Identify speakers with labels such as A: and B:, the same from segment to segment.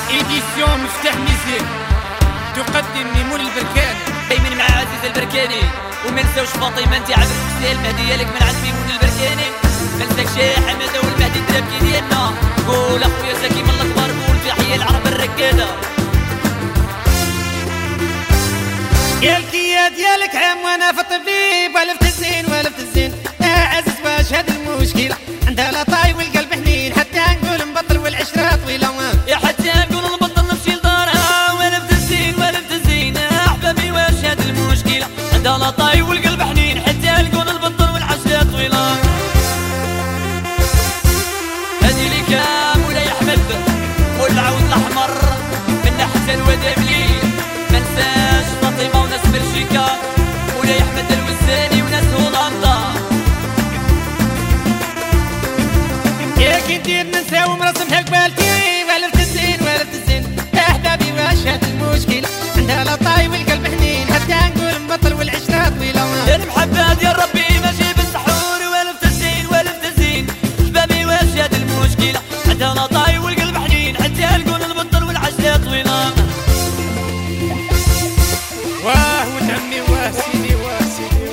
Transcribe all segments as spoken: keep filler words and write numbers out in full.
A: إيديسيون مفتاح ميزيك تقدم ميمون البركاني.
B: دايما مع عزيز البركاني، وما نساوش فاطمه انت عبد الحسين المهديه لك من عند ميمون البركاني. ما نساكش يا حماده والمهدي الدرابكي ديالنا. قول اخويا زكي من الكبار، قول تحيه العرب الركاده.
A: يا الكيا ديالك عام وانا في الطبيب، والفت الزين والفت الزين يا عزيز واش هاد المشكله عندها لا طاي والقلب حنين، حتى نقول مبطل والعشره طويله
B: يا حتى نقول نبطل نمشي لدارها. والفت الزين والفت الزين يا احبابي واش هاد المشكله عندها لا طاي والقلب حنين، حتى نقول نبطل والعشره طويله. هادي ليك يا مولاي احمد والعود الاحمر من حتى الودابلي. ما نساش فاطمه وناس بلجيكا، مولاي احمد الوزاني وناس هولندا.
A: يا كي ندير ننسى ومرسمها قبالتي، والفت الزين والفت الزين يا احبابي واش هاد المشكله عندها لا طاي والقلب حنين، حتى نقول مبطل والعشره طويله.
B: يا المحبه ديال ربي ماشي بالسحور، والفت الزين والفت الزين احبابي واش هاد المشكله عندها لا طاي والقلب حنين، حتى نقول نبطل والعشره طويله.
A: واه ونعمي واه سيدي واه سيدي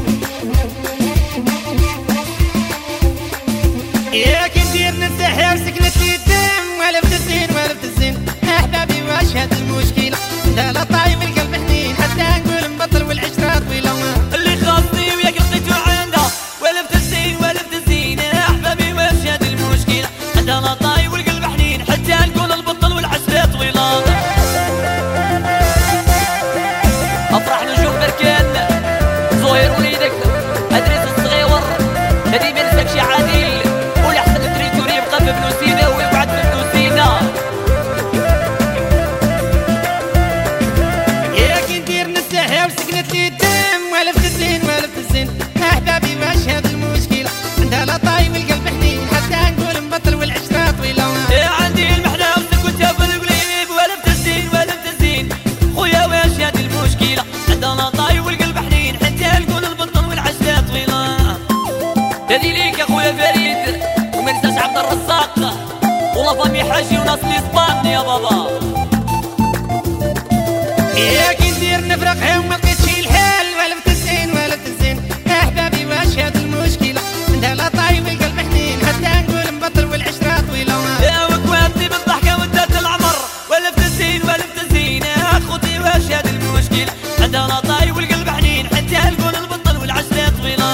A: يا كي ندير ننسحب سكنت لي الدم، والفت الزين والفت الزين احبابي واش هاد المشكله عندها لا طاي والقلب حنين، حتى نقول مبطل والعشره طويله.
B: اللي خاصني وياك لقيتو عندها، والفت الزين والفت الزين احبابي واش هاد المشكله عندها لا طاي والقلب حنين، حتى نقول نبطل والعشره طويله. افرح نشوف بركان زهير وليدك ادريس الصغيور، هادي ما نساكش عادل ولا حسن التريتوري يبقى في بنوسينا ويقعد في بنوسينا.
A: يا كي ندير ننسحب سكنت لي الدم، والفت الزين والفت الزين احبابي واش هاد المشكله عندها لا طاي والقلب حنين، حتى نقول مبطل والعشره طويله.
B: يا عندي المحنه وسكت يا بالقليب، والفت الزين والفت الزين خويا واش هاد المشكله عندها لا طاي والقلب حنين، حتى نقول نبطل والعشره طويله. هادي ليك يا خويا فريد، وما ننساش عبد الرزاق ولا فامي حاجي وناس ليسبان يا بابا.
A: يا كي ندير نفرق وما لقيتش الحال، والفت الزين والفت الزين احبابي واش هاد المشكله عندها لا طاي والقلب حنين، حتى نقول مبطل والعشره طويله.
B: يا وكواتي بالضحكه ودات العمر، والفت الزين والفت الزين يا خوتي واش هاد المشكله عندها لا طاي والقلب حنين، حتى نقول نبطل والعشره طويله.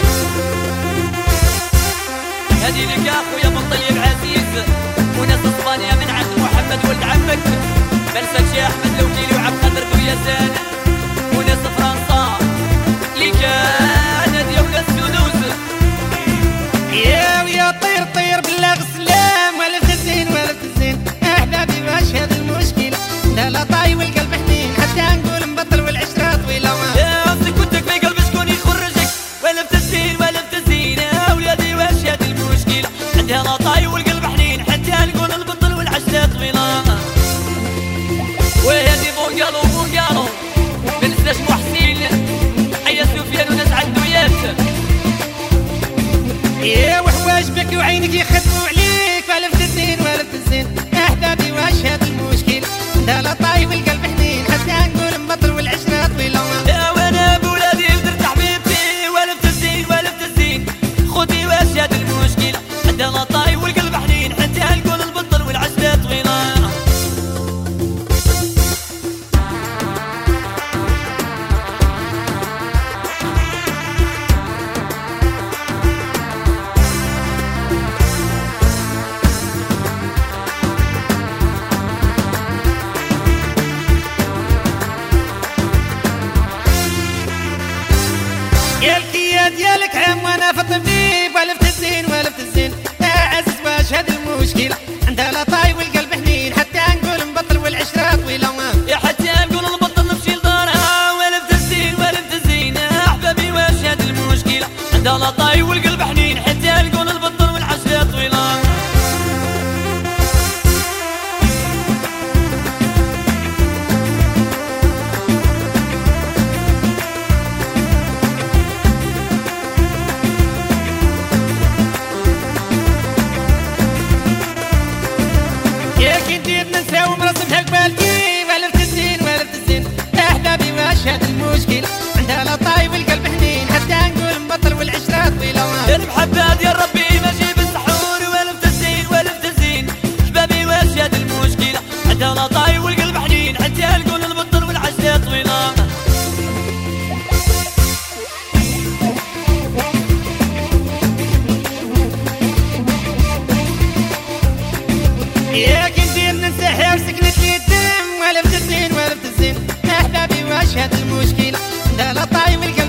B: هادي لك يا خويا بن طيب عزيز وناس اسبانيا من عند محمد ولد عمك. ما نساكش يا احمد لوكيلي وعبد القادر بويازان وناس فرنسا ليك ناديه وناس تونس.
A: يا ويا طير طير بالله السلام، والفت الزين والفت الزين احبابي واش هاد المشكله عندها لا طاي والقلب حنين، حتى نقول مبطل والعشره طويله.
B: يا سكوتك في قلبي شكون يخرجك، والفت الزين والفت الزين يا ولادي واش هاد المشكله عندها لا طاي والقلب حنين، حتى نقول نبطل والعشره طويله. وهادي بونقالو بونقالو ما ننساش محسين حيا سفيان وناس عدويات.
A: يا وحواش بك وعينك يخدموا عليك، والفت الزين والفت الزين احبابي واش هاد المشكله عندها لا طاي والقلب حنين، حتى نقول مبطل والعشره طويله.
B: يا وانا بولادي درت حبيبتي، والفت الزين والفت الزين خوتي واش هاد المشكله عندها لا طاي والقلب حنين، حتى نقول نبطل والعشره طويله.
A: يا الكيا ديالك عام وانا في الطبيب، والفت الزين والفت الزين يا عزيز واش هاد المشكله عندها لا طاي والقلب حنين، حتى نقول مبطل والعشره طويله.
B: يا حتى نقول نبطل نمشي لدارها، والفت الزين والفت الزين يا احبابي واش هاد المشكله عندها لا طاي والقلب حنين، حتى نقول نبطل والعشره طويله. محبات يا ربي ماشي بالسحور ولا بتزين ولا بتزين شبابي واش هاد المشكلة حتى انا طاي والقلب حنين حتى نقول البطل والعشرة طويلة
A: ياك ندير ننسحب سكنت لي الدم ولا بتزين ولا بتزين احبابي واش هاد المشكلة ده لا طاي والقلب